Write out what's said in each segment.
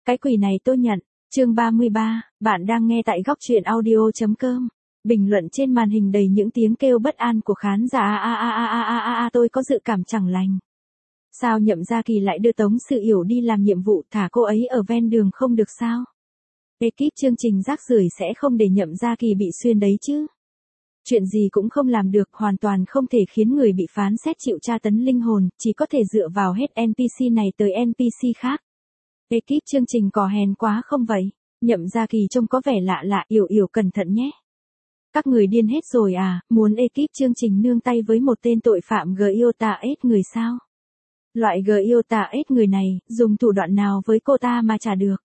Cái quỷ này tôi nhận. Chương 33, bạn đang nghe tại góc truyện audio.com. Bình luận trên màn hình đầy những tiếng kêu bất an của khán giả. Tôi có dự cảm chẳng lành. Sao Nhậm Gia Kỳ lại đưa Tống Sự Yểu đi làm nhiệm vụ, thả cô ấy ở ven đường không được sao? Ekip chương trình rác rưởi sẽ không để Nhậm Gia Kỳ bị xuyên đấy chứ. Chuyện gì cũng không làm được, hoàn toàn không thể khiến người bị phán xét chịu tra tấn linh hồn, chỉ có thể dựa vào hết NPC này tới NPC khác. Ekip chương trình cò hèn quá không vậy? Nhậm Gia Kỳ trông có vẻ lạ lạ, Yểu cẩn thận nhé. Các người điên hết rồi à, muốn ekip chương trình nương tay với một tên tội phạm Giota S người sao? Loại Giota S người này, dùng thủ đoạn nào với cô ta mà trả được?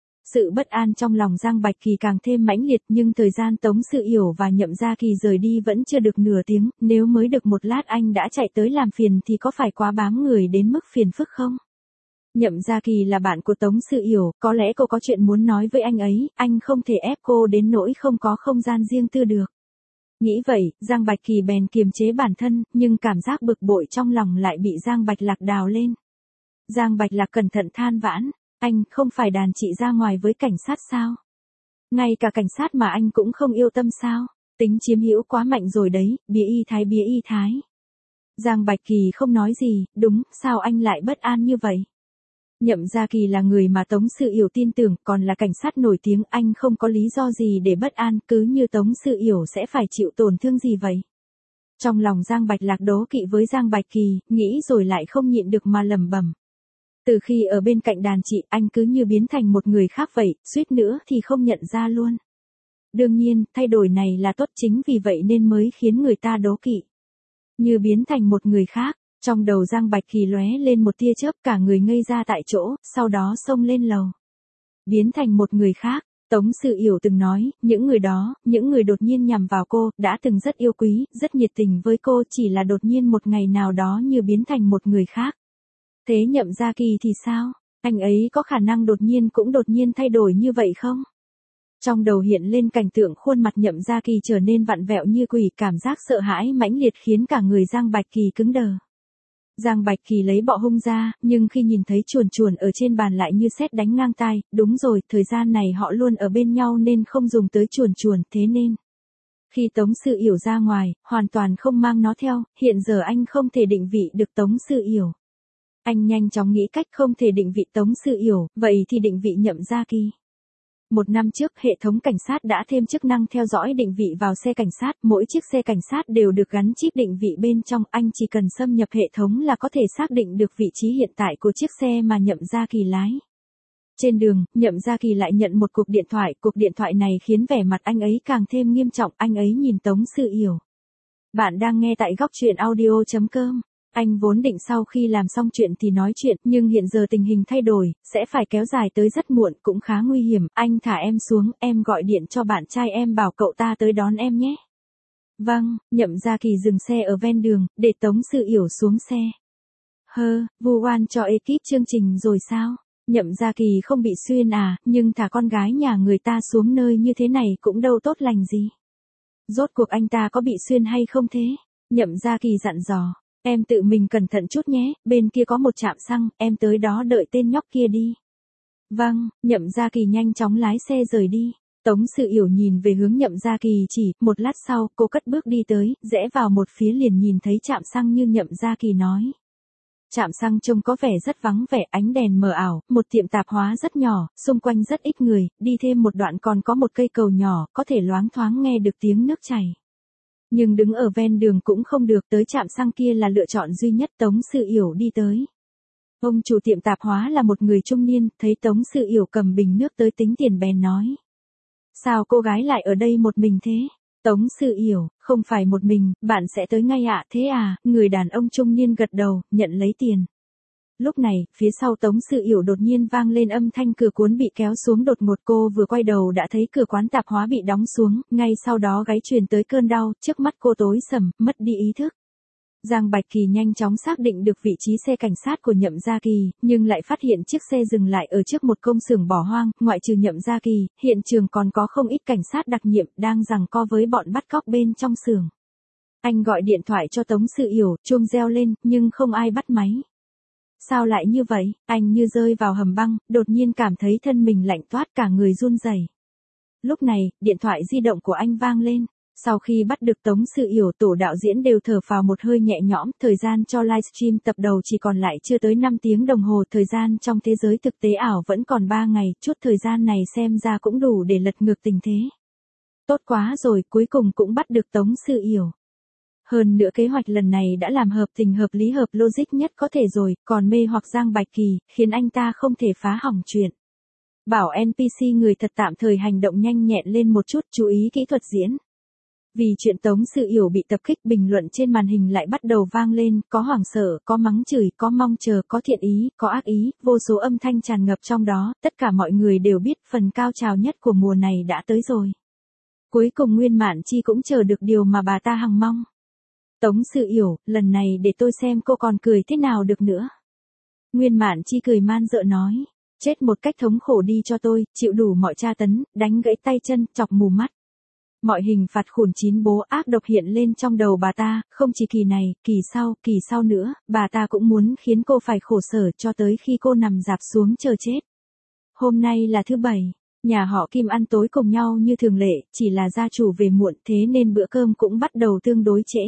Sự bất an trong lòng Giang Bạch Kỳ càng thêm mãnh liệt, nhưng thời gian Tống Sự Yểu và Nhậm Gia Kỳ rời đi vẫn chưa được nửa tiếng, nếu mới được một lát anh đã chạy tới làm phiền thì có phải quá bám người đến mức phiền phức không? Nhậm Gia Kỳ là bạn của Tống Sự Yểu, có lẽ cô có chuyện muốn nói với anh ấy, anh không thể ép cô đến nỗi không có không gian riêng tư được. Nghĩ vậy, Giang Bạch Kỳ bèn kiềm chế bản thân, nhưng cảm giác bực bội trong lòng lại bị Giang Bạch Lạc đào lên. Giang Bạch Lạc cẩn thận than vãn, anh không phải đàn chị ra ngoài với cảnh sát sao? Ngay cả cảnh sát mà anh cũng không yêu tâm sao? Tính chiếm hữu quá mạnh rồi đấy, bía y thái. Giang Bạch Kỳ không nói gì, đúng, sao anh lại bất an như vậy? Nhậm Gia Kỳ là người mà Tống Sự Yểu tin tưởng, còn là cảnh sát nổi tiếng, anh không có lý do gì để bất an, cứ như Tống Sự Yểu sẽ phải chịu tổn thương gì vậy? Trong lòng Giang Bạch Lạc đố kỵ với Giang Bạch Kỳ, nghĩ rồi lại không nhịn được mà lẩm bẩm. Từ khi ở bên cạnh đàn chị, anh cứ như biến thành một người khác vậy, suýt nữa thì không nhận ra luôn. Đương nhiên, thay đổi này là tốt, chính vì vậy nên mới khiến người ta đố kỵ. Như biến thành một người khác. Trong đầu Giang Bạch Kỳ lóe lên một tia chớp, cả người ngây ra tại chỗ, sau đó xông lên lầu. Biến thành một người khác, Tống Sự Yểu từng nói, những người đó, những người đột nhiên nhằm vào cô, đã từng rất yêu quý, rất nhiệt tình với cô, chỉ là đột nhiên một ngày nào đó như biến thành một người khác. Thế Nhậm Gia Kỳ thì sao? Anh ấy có khả năng đột nhiên thay đổi như vậy không? Trong đầu hiện lên cảnh tượng khuôn mặt Nhậm Gia Kỳ trở nên vặn vẹo như quỷ, cảm giác sợ hãi mãnh liệt khiến cả người Giang Bạch Kỳ cứng đờ. Giang Bạch Kỳ lấy bọ hung ra, nhưng khi nhìn thấy chuồn ở trên bàn lại như sét đánh ngang tai, đúng rồi, thời gian này họ luôn ở bên nhau nên không dùng tới chuồn, thế nên. Khi Tống Sự Yểu ra ngoài, hoàn toàn không mang nó theo, hiện giờ anh không thể định vị được Tống Sự Yểu. Anh nhanh chóng nghĩ cách không thể định vị Tống Sự Yểu, vậy thì định vị Nhậm Gia Kỳ. 1 năm trước, hệ thống cảnh sát đã thêm chức năng theo dõi định vị vào xe cảnh sát, mỗi chiếc xe cảnh sát đều được gắn chip định vị bên trong, anh chỉ cần xâm nhập hệ thống là có thể xác định được vị trí hiện tại của chiếc xe mà Nhậm Gia Kỳ lái. Trên đường, Nhậm Gia Kỳ lại nhận một cuộc điện thoại này khiến vẻ mặt anh ấy càng thêm nghiêm trọng, anh ấy nhìn Tống Sự Yểu. Bạn đang nghe tại góc truyện audio.com. Anh vốn định sau khi làm xong chuyện thì nói chuyện, nhưng hiện giờ tình hình thay đổi, sẽ phải kéo dài tới rất muộn, cũng khá nguy hiểm, anh thả em xuống, em gọi điện cho bạn trai em bảo cậu ta tới đón em nhé. Vâng, Nhậm Gia Kỳ dừng xe ở ven đường, để Tống Sự Yểu xuống xe. Vu oan cho ekip chương trình rồi sao? Nhậm Gia Kỳ không bị xuyên à, nhưng thả con gái nhà người ta xuống nơi như thế này cũng đâu tốt lành gì. Rốt cuộc anh ta có bị xuyên hay không thế? Nhậm Gia Kỳ dặn dò. Em tự mình cẩn thận chút nhé, bên kia có một trạm xăng, em tới đó đợi tên nhóc kia đi. Vâng, Nhậm Gia Kỳ nhanh chóng lái xe rời đi. Tống Sự Yểu nhìn về hướng Nhậm Gia Kỳ chỉ, một lát sau, cô cất bước đi tới, rẽ vào một phía liền nhìn thấy trạm xăng như Nhậm Gia Kỳ nói. Trạm xăng trông có vẻ rất vắng vẻ, ánh đèn mờ ảo, một tiệm tạp hóa rất nhỏ, xung quanh rất ít người, đi thêm một đoạn còn có một cây cầu nhỏ, có thể loáng thoáng nghe được tiếng nước chảy. Nhưng đứng ở ven đường cũng không được, tới trạm xăng kia là lựa chọn duy nhất. Tống Sự Yểu đi tới. Ông chủ tiệm tạp hóa là một người trung niên, thấy Tống Sự Yểu cầm bình nước tới tính tiền bèn nói. Sao cô gái lại ở đây một mình thế? Tống Sự Yểu, không phải một mình, bạn sẽ tới ngay ạ, thế à, người đàn ông trung niên gật đầu, nhận lấy tiền. Lúc này, phía sau Tống Sự Yểu đột nhiên vang lên âm thanh cửa cuốn bị kéo xuống đột ngột, cô vừa quay đầu đã thấy cửa quán tạp hóa bị đóng xuống, ngay sau đó gáy truyền tới cơn đau, trước mắt cô tối sầm, mất đi ý thức. Giang Bạch Kỳ nhanh chóng xác định được vị trí xe cảnh sát của Nhậm Gia Kỳ, nhưng lại phát hiện chiếc xe dừng lại ở trước một công xưởng bỏ hoang, ngoại trừ Nhậm Gia Kỳ, hiện trường còn có không ít cảnh sát đặc nhiệm đang giằng co với bọn bắt cóc bên trong xưởng. Anh gọi điện thoại cho Tống Sự Yểu, chuông reo lên, nhưng không ai bắt máy. Sao lại như vậy? Anh như rơi vào hầm băng, đột nhiên cảm thấy thân mình lạnh toát cả người run rẩy. Lúc này, điện thoại di động của anh vang lên. Sau khi bắt được Tống Sự Yểu, tổ đạo diễn đều thở phào một hơi nhẹ nhõm, thời gian cho livestream tập đầu chỉ còn lại chưa tới 5 tiếng đồng hồ, thời gian trong thế giới thực tế ảo vẫn còn 3 ngày, chút thời gian này xem ra cũng đủ để lật ngược tình thế. Tốt quá rồi, cuối cùng cũng bắt được Tống Sự Yểu. Hơn nữa kế hoạch lần này đã làm hợp tình hợp lý hợp logic nhất có thể rồi, còn mê hoặc Giang Bạch Kỳ, khiến anh ta không thể phá hỏng chuyện. Bảo NPC người thật tạm thời hành động nhanh nhẹn lên một chút, chú ý kỹ thuật diễn. Vì chuyện Tống Sự Yểu bị tập kích, bình luận trên màn hình lại bắt đầu vang lên, có hoảng sợ, có mắng chửi, có mong chờ, có thiện ý, có ác ý, vô số âm thanh tràn ngập trong đó, tất cả mọi người đều biết phần cao trào nhất của mùa này đã tới rồi. Cuối cùng Nguyên Mạn Chi cũng chờ được điều mà bà ta hằng mong. Tống Sự Yểu, lần này để tôi xem cô còn cười thế nào được nữa. Nguyên Mạn Chi cười man dợ nói, chết một cách thống khổ đi cho tôi, chịu đủ mọi tra tấn, đánh gãy tay chân, chọc mù mắt. Mọi hình phạt khủng chín bố ác độc hiện lên trong đầu bà ta, không chỉ kỳ này, kỳ sau nữa, bà ta cũng muốn khiến cô phải khổ sở cho tới khi cô nằm rạp xuống chờ chết. Hôm nay là thứ Bảy, nhà họ Kim ăn tối cùng nhau như thường lệ, chỉ là gia chủ về muộn thế nên bữa cơm cũng bắt đầu tương đối trễ.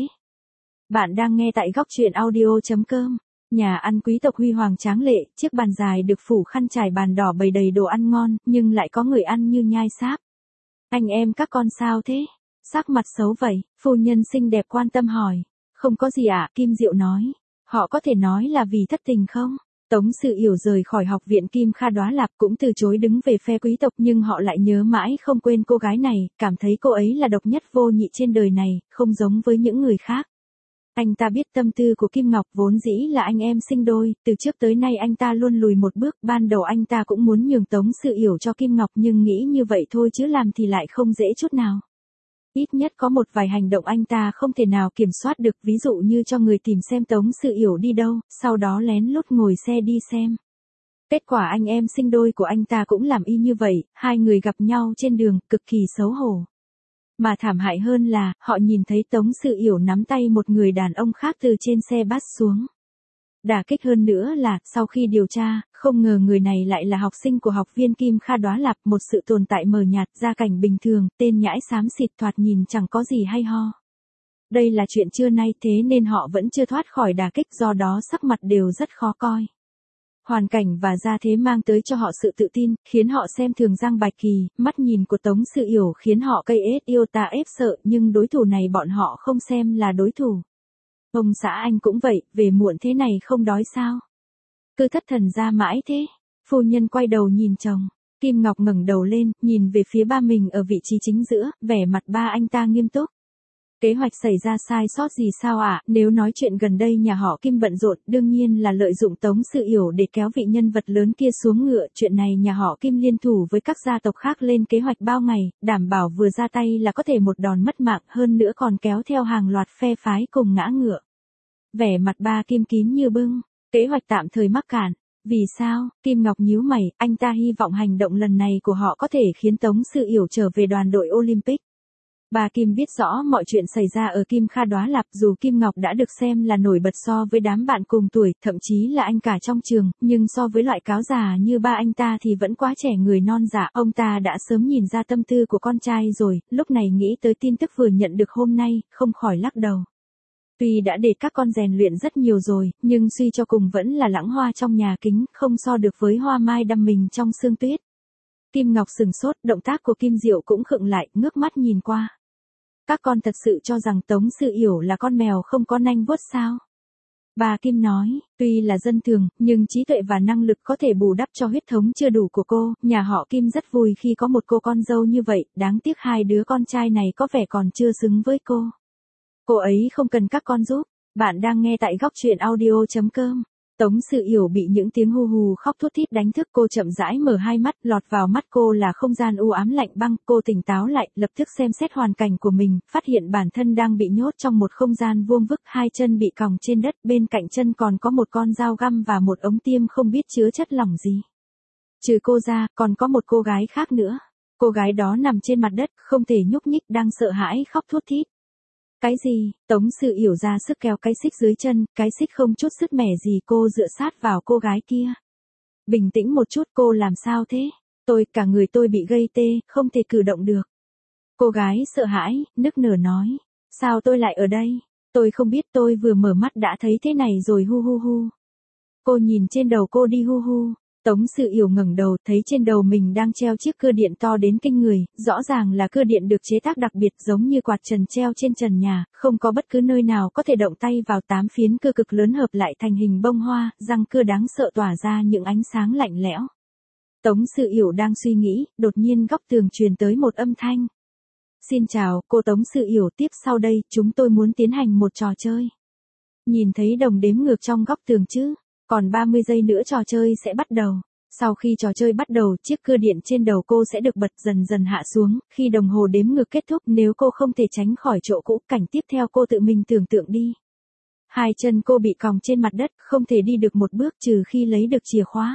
Bạn đang nghe tại góc truyện audio.com. Nhà ăn quý tộc huy hoàng tráng lệ, chiếc bàn dài được phủ khăn trải bàn đỏ bày đầy đồ ăn ngon, nhưng lại có người ăn như nhai sáp. Anh em các con sao thế? Sắc mặt xấu vậy, phu nhân xinh đẹp quan tâm hỏi. Không có gì ạ, Kim Diệu nói. Họ có thể nói là vì thất tình không? Tống Sự Yểu rời khỏi học viện Kim Kha Đoá Lạp cũng từ chối đứng về phe quý tộc, nhưng họ lại nhớ mãi không quên cô gái này, cảm thấy cô ấy là độc nhất vô nhị trên đời này, không giống với những người khác. Anh ta biết tâm tư của Kim Ngọc, vốn dĩ là anh em sinh đôi, từ trước tới nay anh ta luôn lùi một bước, ban đầu anh ta cũng muốn nhường Tống Sự Yểu cho Kim Ngọc nhưng nghĩ như vậy thôi chứ làm thì lại không dễ chút nào. Ít nhất có một vài hành động anh ta không thể nào kiểm soát được, ví dụ như cho người tìm xem Tống Sự Yểu đi đâu, sau đó lén lút ngồi xe đi xem. Kết quả anh em sinh đôi của anh ta cũng làm y như vậy, hai người gặp nhau trên đường, cực kỳ xấu hổ. Mà thảm hại hơn là, họ nhìn thấy Tống Sự Yểu nắm tay một người đàn ông khác từ trên xe bắt xuống. Đả kích hơn nữa là, sau khi điều tra, không ngờ người này lại là học sinh của học viên Kim Kha Đoá Lạp, một sự tồn tại mờ nhạt, gia cảnh bình thường, tên nhãi xám xịt, thoạt nhìn chẳng có gì hay ho. Đây là chuyện trưa nay, thế nên họ vẫn chưa thoát khỏi đả kích, do đó sắc mặt đều rất khó coi. Hoàn cảnh và gia thế mang tới cho họ sự tự tin, khiến họ xem thường Giang Bạch Kỳ, mắt nhìn của Tống Sự Yểu khiến họ cây ết yêu ta ép sợ, nhưng đối thủ này bọn họ không xem là đối thủ. Ông xã anh cũng vậy, về muộn thế này không đói sao? Cứ thất thần ra mãi thế. Phu nhân quay đầu nhìn chồng, Kim Ngọc ngẩng đầu lên, nhìn về phía ba mình ở vị trí chính giữa, vẻ mặt ba anh ta nghiêm túc. Kế hoạch xảy ra sai sót gì sao ạ? Nếu nói chuyện gần đây nhà họ Kim bận rộn, đương nhiên là lợi dụng Tống Sự Yểu để kéo vị nhân vật lớn kia xuống ngựa. Chuyện này nhà họ Kim liên thủ với các gia tộc khác lên kế hoạch bao ngày, đảm bảo vừa ra tay là có thể một đòn mất mạng, hơn nữa còn kéo theo hàng loạt phe phái cùng ngã ngựa. Vẻ mặt ba Kim kín như bưng, kế hoạch tạm thời mắc cạn. Vì sao? Kim Ngọc nhíu mày, anh ta hy vọng hành động lần này của họ có thể khiến Tống Sự Yểu trở về đoàn đội Olympic. Bà Kim biết rõ mọi chuyện xảy ra ở Kim Kha Đoá Lạp, dù Kim Ngọc đã được xem là nổi bật so với đám bạn cùng tuổi, thậm chí là anh cả trong trường, nhưng so với loại cáo già như ba anh ta thì vẫn quá trẻ người non dạ. Ông ta đã sớm nhìn ra tâm tư của con trai rồi, lúc này nghĩ tới tin tức vừa nhận được hôm nay, không khỏi lắc đầu. Tuy đã để các con rèn luyện rất nhiều rồi, nhưng suy cho cùng vẫn là lãng hoa trong nhà kính, không so được với hoa mai đâm mình trong sương tuyết. Kim Ngọc sừng sốt, động tác của Kim Diệu cũng khựng lại, ngước mắt nhìn qua. Các con thật sự cho rằng Tống Sự Yểu là con mèo không có nanh vuốt sao? Bà Kim nói, tuy là dân thường, nhưng trí tuệ và năng lực có thể bù đắp cho huyết thống chưa đủ của cô, nhà họ Kim rất vui khi có một cô con dâu như vậy, đáng tiếc hai đứa con trai này có vẻ còn chưa xứng với cô. Cô ấy không cần các con giúp. Bạn đang nghe tại góc truyện audio.com. Tống Sự Yểu bị những tiếng hù hù khóc thút thít đánh thức, cô chậm rãi mở hai mắt, lọt vào mắt cô là không gian u ám lạnh băng, cô tỉnh táo lại, lập tức xem xét hoàn cảnh của mình, phát hiện bản thân đang bị nhốt trong một không gian vuông vức, hai chân bị còng trên đất, bên cạnh chân còn có một con dao găm và một ống tiêm không biết chứa chất lỏng gì. Trừ cô ra, còn có một cô gái khác nữa. Cô gái đó nằm trên mặt đất, không thể nhúc nhích, đang sợ hãi khóc thút thít. Cái gì? Tống Sự Yểu ra sức kéo cái xích dưới chân, cái xích không chút sứt mẻ gì, cô dựa sát vào cô gái kia. Bình tĩnh một chút, cô làm sao thế? Cả người tôi bị gây tê, không thể cử động được. Cô gái sợ hãi, nức nở nói. Sao tôi lại ở đây? Tôi không biết, tôi vừa mở mắt đã thấy thế này rồi, hu hu hu. Cô nhìn trên đầu cô đi, hu hu. Tống Sự Yểu ngẩng đầu, thấy trên đầu mình đang treo chiếc cưa điện to đến kinh người, rõ ràng là cưa điện được chế tác đặc biệt giống như quạt trần treo trên trần nhà, không có bất cứ nơi nào có thể động tay vào. 8 phiến cưa cực lớn hợp lại thành hình bông hoa, răng cưa đáng sợ tỏa ra những ánh sáng lạnh lẽo. Tống Sự Yểu đang suy nghĩ, đột nhiên góc tường truyền tới một âm thanh. Xin chào, cô Tống Sự Yểu, tiếp sau đây, chúng tôi muốn tiến hành một trò chơi. Nhìn thấy đồng đếm ngược trong góc tường chứ? Còn 30 giây nữa trò chơi sẽ bắt đầu. Sau khi trò chơi bắt đầu, chiếc cưa điện trên đầu cô sẽ được bật dần dần hạ xuống. Khi đồng hồ đếm ngược kết thúc, nếu cô không thể tránh khỏi chỗ cũ, cảnh tiếp theo cô tự mình tưởng tượng đi. Hai chân cô bị còng trên mặt đất, không thể đi được một bước trừ khi lấy được chìa khóa.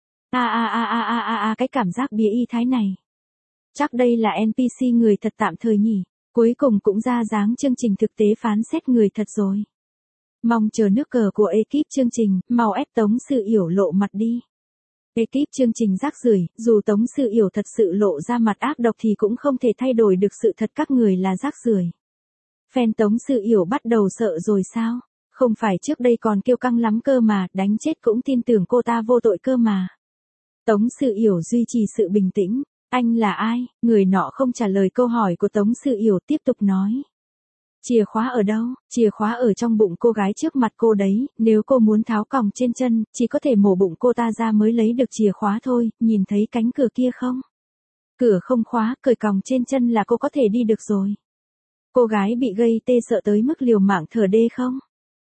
Cái cảm giác bía y thái này. Chắc đây là NPC người thật tạm thời nhỉ. Cuối cùng cũng ra dáng chương trình thực tế phán xét người thật rồi. Mong chờ nước cờ của ekip chương trình, mau ép Tống Sự Yểu lộ mặt đi. Ekip chương trình rác rưởi, dù Tống Sự Yểu thật sự lộ ra mặt ác độc thì cũng không thể thay đổi được sự thật các người là rác rưởi. Fan Tống Sự Yểu bắt đầu sợ rồi sao? Không phải trước đây còn kêu căng lắm cơ mà, đánh chết cũng tin tưởng cô ta vô tội cơ mà. Tống Sự Yểu duy trì sự bình tĩnh. Anh là ai? Người nọ không trả lời câu hỏi của Tống Sự Yểu, tiếp tục nói. Chìa khóa ở đâu? Chìa khóa ở trong bụng cô gái trước mặt cô đấy, nếu cô muốn tháo còng trên chân, chỉ có thể mổ bụng cô ta ra mới lấy được chìa khóa thôi, nhìn thấy cánh cửa kia không? Cửa không khóa, cởi còng trên chân là cô có thể đi được rồi. Cô gái bị gây tê sợ tới mức liều mạng thở đê không?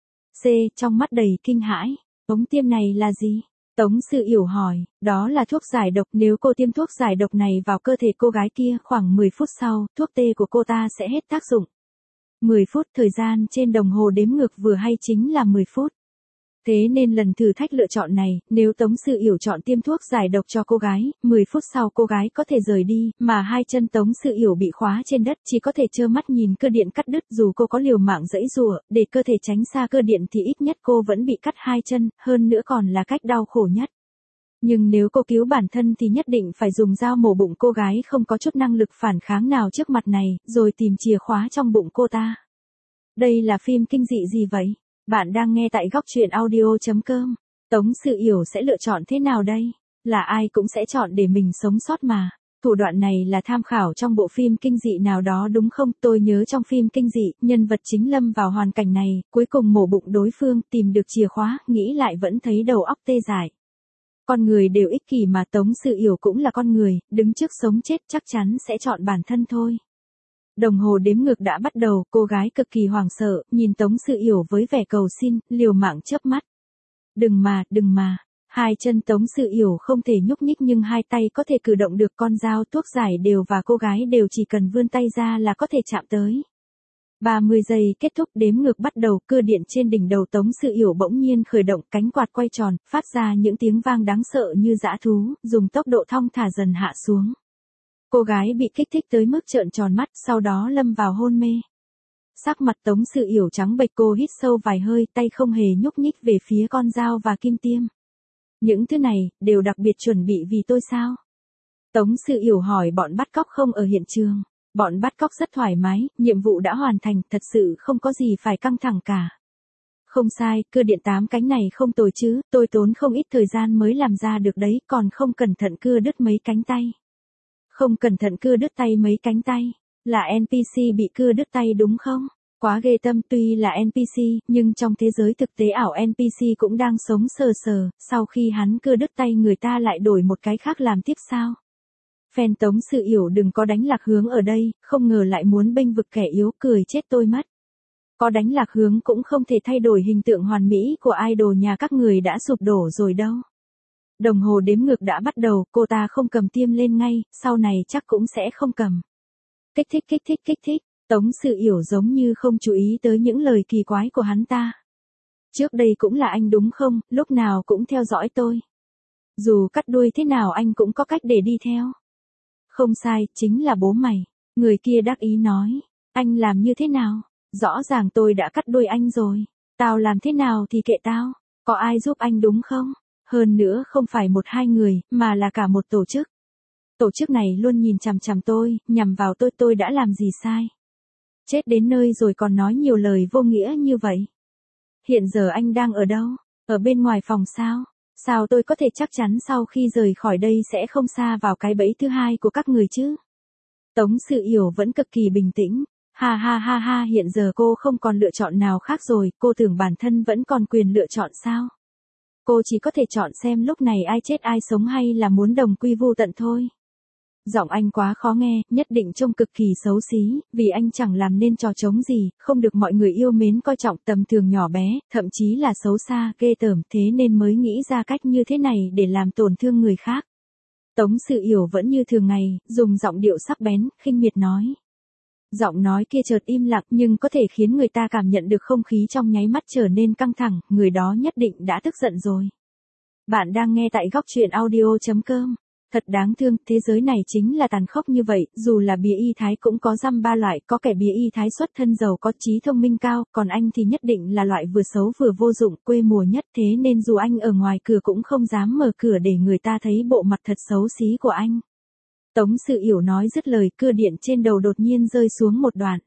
C. Trong mắt đầy kinh hãi. Ống tiêm này là gì? Tống Sự Yểu hỏi, đó là thuốc giải độc, nếu cô tiêm thuốc giải độc này vào cơ thể cô gái kia, khoảng 10 phút sau, thuốc tê của cô ta sẽ hết tác dụng. 10 phút, thời gian trên đồng hồ đếm ngược vừa hay chính là 10 phút. Thế nên lần thử thách lựa chọn này, nếu Tống Sự Yểu chọn tiêm thuốc giải độc cho cô gái, 10 phút sau cô gái có thể rời đi, mà hai chân Tống Sự Yểu bị khóa trên đất, chỉ có thể trơ mắt nhìn cơ điện cắt đứt. Dù cô có liều mạng giãy giụa để cơ thể tránh xa cơ điện thì ít nhất cô vẫn bị cắt hai chân, hơn nữa còn là cách đau khổ nhất. Nhưng nếu cô cứu bản thân thì nhất định phải dùng dao mổ bụng cô gái không có chút năng lực phản kháng nào trước mặt này, rồi tìm chìa khóa trong bụng cô ta. Đây là phim kinh dị gì vậy? Bạn đang nghe tại góc truyện audio.com. Tống Sự Yểu sẽ lựa chọn thế nào đây? Là ai cũng sẽ chọn để mình sống sót mà. Thủ đoạn này là tham khảo trong bộ phim kinh dị nào đó đúng không? Tôi nhớ trong phim kinh dị, nhân vật chính lâm vào hoàn cảnh này, cuối cùng mổ bụng đối phương, tìm được chìa khóa, nghĩ lại vẫn thấy đầu óc tê dại. Con người đều ích kỷ mà, Tống Sự Yểu cũng là con người, đứng trước sống chết chắc chắn sẽ chọn bản thân thôi. Đồng hồ đếm ngược đã bắt đầu, cô gái cực kỳ hoảng sợ, nhìn Tống Sự Yểu với vẻ cầu xin, liều mạng chớp mắt. Đừng mà. Hai chân Tống Sự Yểu không thể nhúc nhích nhưng hai tay có thể cử động được, con dao thuốc giải đều và cô gái đều chỉ cần vươn tay ra là có thể chạm tới. 30 giây kết thúc, đếm ngược bắt đầu, cưa điện trên đỉnh đầu Tống Sự Yểu bỗng nhiên khởi động, cánh quạt quay tròn, phát ra những tiếng vang đáng sợ như dã thú, dùng tốc độ thong thả dần hạ xuống. Cô gái bị kích thích tới mức trợn tròn mắt, sau đó lâm vào hôn mê. Sắc mặt Tống Sự Yểu trắng bệch, cô hít sâu vài hơi, tay không hề nhúc nhích về phía con dao và kim tiêm. Những thứ này, đều đặc biệt chuẩn bị vì tôi sao? Tống Sự Yểu hỏi bọn bắt cóc không ở hiện trường. Bọn bắt cóc rất thoải mái, nhiệm vụ đã hoàn thành, thật sự không có gì phải căng thẳng cả. Không sai, cưa điện 8 cánh này không tồi chứ, tôi tốn không ít thời gian mới làm ra được đấy, còn không cẩn thận cưa đứt mấy cánh tay. Không cẩn thận cưa đứt tay mấy cánh tay, là NPC bị cưa đứt tay đúng không? Quá ghê tâm, tuy là NPC, nhưng trong thế giới thực tế ảo NPC cũng đang sống sờ sờ, sau khi hắn cưa đứt tay người ta lại đổi một cái khác làm tiếp sao? Fan Tống Sự Yểu đừng có đánh lạc hướng ở đây, không ngờ lại muốn bênh vực kẻ yếu, cười chết tôi mất. Có đánh lạc hướng cũng không thể thay đổi hình tượng hoàn mỹ của idol nhà các người đã sụp đổ rồi đâu. Đồng hồ đếm ngược đã bắt đầu, cô ta không cầm tiêm lên ngay, sau này chắc cũng sẽ không cầm. Kích thích, Tống Sự Yểu giống như không chú ý tới những lời kỳ quái của hắn ta. Trước đây cũng là anh đúng không, lúc nào cũng theo dõi tôi. Dù cắt đuôi thế nào anh cũng có cách để đi theo. Không sai, chính là bố mày. Người kia đắc ý nói. Anh làm như thế nào? rõ ràng tôi đã cắt đuôi anh rồi. Tao làm thế nào thì kệ tao, có ai giúp anh đúng không? Hơn nữa không phải một hai người, mà là cả một tổ chức. Tổ chức này luôn nhìn chằm chằm tôi, nhằm vào tôi đã làm gì sai. Chết đến nơi rồi còn nói nhiều lời vô nghĩa như vậy. Hiện giờ anh đang ở đâu? Ở bên ngoài phòng sao? Sao tôi có thể chắc chắn sau khi rời khỏi đây sẽ không sa vào cái bẫy thứ hai của các người chứ? Tống Sự Yểu vẫn cực kỳ bình tĩnh. Ha ha ha ha, hiện giờ cô không còn lựa chọn nào khác rồi, cô tưởng bản thân vẫn còn quyền lựa chọn sao? Cô chỉ có thể chọn xem lúc này ai chết ai sống hay là muốn đồng quy vu tận thôi. Giọng anh quá khó nghe, nhất định trông cực kỳ xấu xí, vì anh chẳng làm nên trò trống gì, không được mọi người yêu mến coi trọng, tầm thường nhỏ bé, thậm chí là xấu xa, ghê tởm, thế nên mới nghĩ ra cách như thế này để làm tổn thương người khác. Tống Sự Yểu vẫn như thường ngày, dùng giọng điệu sắc bén, khinh miệt nói. Giọng nói kia chợt im lặng nhưng có thể khiến người ta cảm nhận được không khí trong nháy mắt trở nên căng thẳng, người đó nhất định đã tức giận rồi. Bạn đang nghe tại góc truyện audio.com. Thật đáng thương, thế giới này chính là tàn khốc như vậy, dù là bía y thái cũng có dăm ba loại, có kẻ bía y thái xuất thân giàu có trí thông minh cao, còn anh thì nhất định là loại vừa xấu vừa vô dụng, quê mùa nhất, thế nên dù anh ở ngoài cửa cũng không dám mở cửa để người ta thấy bộ mặt thật xấu xí của anh. Tống Sự Yểu nói dứt lời, cưa điện trên đầu đột nhiên rơi xuống một đoạn.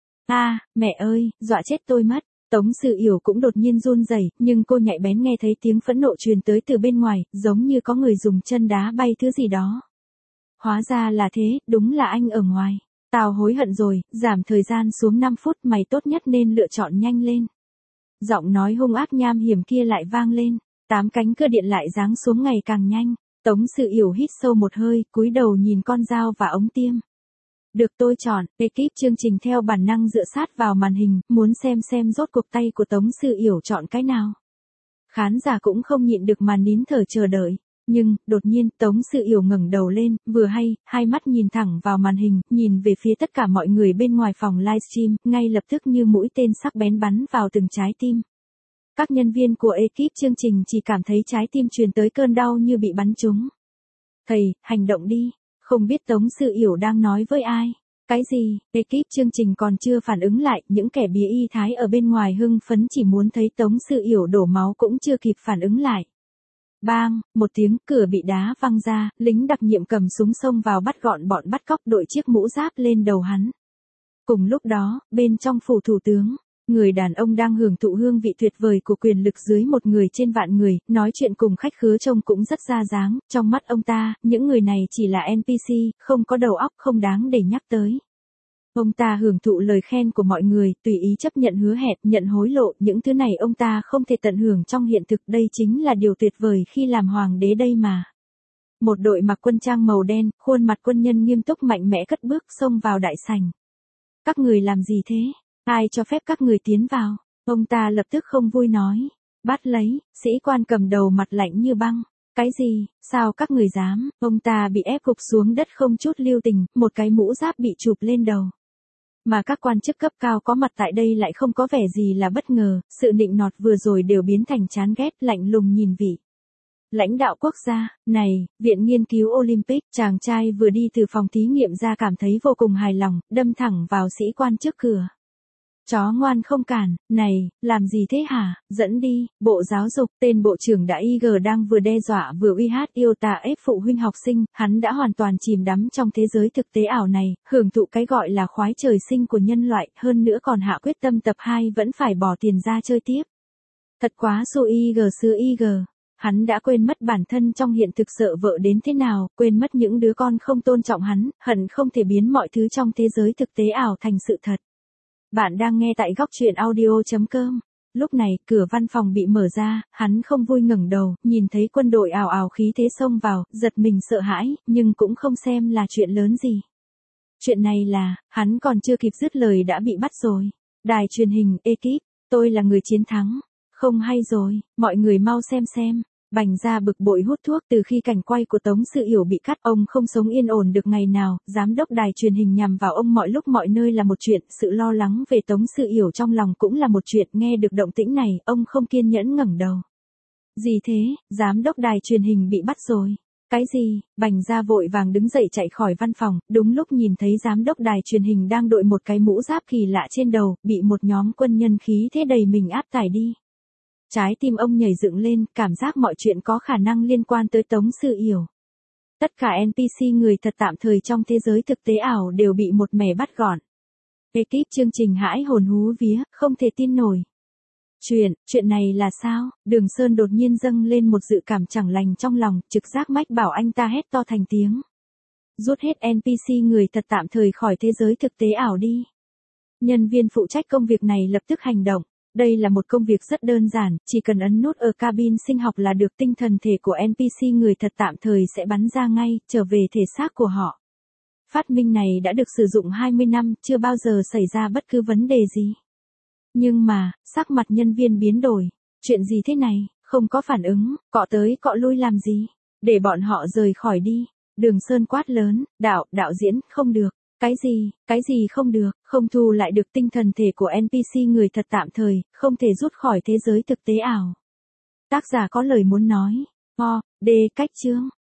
A, mẹ ơi, dọa chết tôi mất. Tống Sự Yểu cũng đột nhiên run rẩy, nhưng cô nhạy bén nghe thấy tiếng phẫn nộ truyền tới từ bên ngoài, giống như có người dùng chân đá bay thứ gì đó. Hóa ra là thế, đúng là anh ở ngoài. Tao hối hận rồi, giảm thời gian xuống 5 phút, mày tốt nhất nên lựa chọn nhanh lên. Giọng nói hung ác nham hiểm kia lại vang lên, 8 cánh cưa điện lại giáng xuống ngày càng nhanh. Tống Sự Yểu hít sâu một hơi, cúi đầu nhìn con dao và ống tiêm. Được tôi chọn, ekip chương trình theo bản năng dựa sát vào màn hình, muốn xem rốt cuộc tay của Tống Sự Yểu chọn cái nào. Khán giả cũng không nhịn được mà nín thở chờ đợi. Nhưng, đột nhiên, Tống Sự Yểu ngẩng đầu lên, vừa hay, hai mắt nhìn thẳng vào màn hình, nhìn về phía tất cả mọi người bên ngoài phòng livestream, ngay lập tức như mũi tên sắc bén bắn vào từng trái tim. Các nhân viên của ekip chương trình chỉ cảm thấy trái tim truyền tới cơn đau như bị bắn trúng. Thầy, hành động đi. Không biết Tống Sự Yểu đang nói với ai. Cái gì, ekip chương trình còn chưa phản ứng lại, những kẻ bía y thái ở bên ngoài hưng phấn chỉ muốn thấy Tống Sự Yểu đổ máu cũng chưa kịp phản ứng lại. Bang, một tiếng, cửa bị đá văng ra, lính đặc nhiệm cầm súng xông vào bắt gọn bọn bắt cóc, đội chiếc mũ giáp lên đầu hắn. Cùng lúc đó, bên trong phủ thủ tướng, người đàn ông đang hưởng thụ hương vị tuyệt vời của quyền lực dưới một người trên vạn người, nói chuyện cùng khách khứa trông cũng rất ra dáng, trong mắt ông ta, những người này chỉ là NPC, không có đầu óc, không đáng để nhắc tới. Ông ta hưởng thụ lời khen của mọi người, tùy ý chấp nhận hứa hẹn, nhận hối lộ, những thứ này ông ta không thể tận hưởng trong hiện thực, đây chính là điều tuyệt vời khi làm hoàng đế đây mà. Một đội mặc quân trang màu đen, khuôn mặt quân nhân nghiêm túc mạnh mẽ cất bước xông vào đại sảnh. Các người làm gì thế? Ai cho phép các người tiến vào? Ông ta lập tức không vui nói. Bắt lấy, sĩ quan cầm đầu mặt lạnh như băng. Cái gì, sao các người dám? Ông ta bị ép gục xuống đất không chút lưu tình, một cái mũ giáp bị chụp lên đầu. Mà các quan chức cấp cao có mặt tại đây lại không có vẻ gì là bất ngờ, sự nịnh nọt vừa rồi đều biến thành chán ghét, lạnh lùng nhìn vị lãnh đạo quốc gia. Này, Viện Nghiên cứu Olympic, chàng trai vừa đi từ phòng thí nghiệm ra cảm thấy vô cùng hài lòng, đâm thẳng vào sĩ quan trước cửa. Chó ngoan không cản, này, làm gì thế hả, dẫn đi, Bộ Giáo dục, tên Bộ trưởng đã IG đang vừa đe dọa vừa uy hát yêu tà ép phụ huynh học sinh, hắn đã hoàn toàn chìm đắm trong thế giới thực tế ảo này, hưởng thụ cái gọi là khoái trời sinh của nhân loại, hơn nữa còn hạ quyết tâm tập 2 vẫn phải bỏ tiền ra chơi tiếp. Thật quá xô IG xưa IG. Hắn đã quên mất bản thân trong hiện thực sợ vợ đến thế nào, quên mất những đứa con không tôn trọng hắn, hận không thể biến mọi thứ trong thế giới thực tế ảo thành sự thật. Bạn đang nghe tại góc truyện audio.com. Lúc này, cửa văn phòng bị mở ra, hắn không vui ngẩng đầu, nhìn thấy quân đội ào ào khí thế xông vào, giật mình sợ hãi, nhưng cũng không xem là chuyện lớn gì. Chuyện này là, hắn còn chưa kịp dứt lời đã bị bắt rồi. Đài truyền hình, ekip, tôi là người chiến thắng. Không hay rồi, mọi người mau xem. Bành Gia bực bội hút thuốc. Từ khi cảnh quay của Tống Sự Yểu bị cắt, ông không sống yên ổn được ngày nào, giám đốc đài truyền hình nhằm vào ông mọi lúc mọi nơi là một chuyện, sự lo lắng về Tống Sự Yểu trong lòng cũng là một chuyện, nghe được động tĩnh này, ông không kiên nhẫn ngẩng đầu. Gì thế, giám đốc đài truyền hình bị bắt rồi. Cái gì? Bành Gia vội vàng đứng dậy chạy khỏi văn phòng, đúng lúc nhìn thấy giám đốc đài truyền hình đang đội một cái mũ giáp kỳ lạ trên đầu, bị một nhóm quân nhân khí thế đầy mình áp tải đi. Trái tim ông nhảy dựng lên, cảm giác mọi chuyện có khả năng liên quan tới Tống Sự Yểu. Tất cả NPC người thật tạm thời trong thế giới thực tế ảo đều bị một mẻ bắt gọn. Ekip chương trình hãi hồn hú vía, không thể tin nổi. Chuyện này là sao? Đường Sơn đột nhiên dâng lên một dự cảm chẳng lành trong lòng, trực giác mách bảo anh ta hét to thành tiếng. Rút hết NPC người thật tạm thời khỏi thế giới thực tế ảo đi. Nhân viên phụ trách công việc này lập tức hành động. Đây là một công việc rất đơn giản, chỉ cần ấn nút ở cabin sinh học là được, tinh thần thể của NPC người thật tạm thời sẽ bắn ra ngay, trở về thể xác của họ. Phát minh này đã được sử dụng 20 năm, chưa bao giờ xảy ra bất cứ vấn đề gì. Nhưng mà, sắc mặt nhân viên biến đổi. Chuyện gì thế này, không có phản ứng, cọ tới cọ lui làm gì? Để bọn họ rời khỏi đi. Đường Sơn quát lớn, đạo diễn, không được. Cái gì không được, không thu lại được tinh thần thể của NPC người thật tạm thời, không thể rút khỏi thế giới thực tế ảo. Tác giả có lời muốn nói. Cách chương.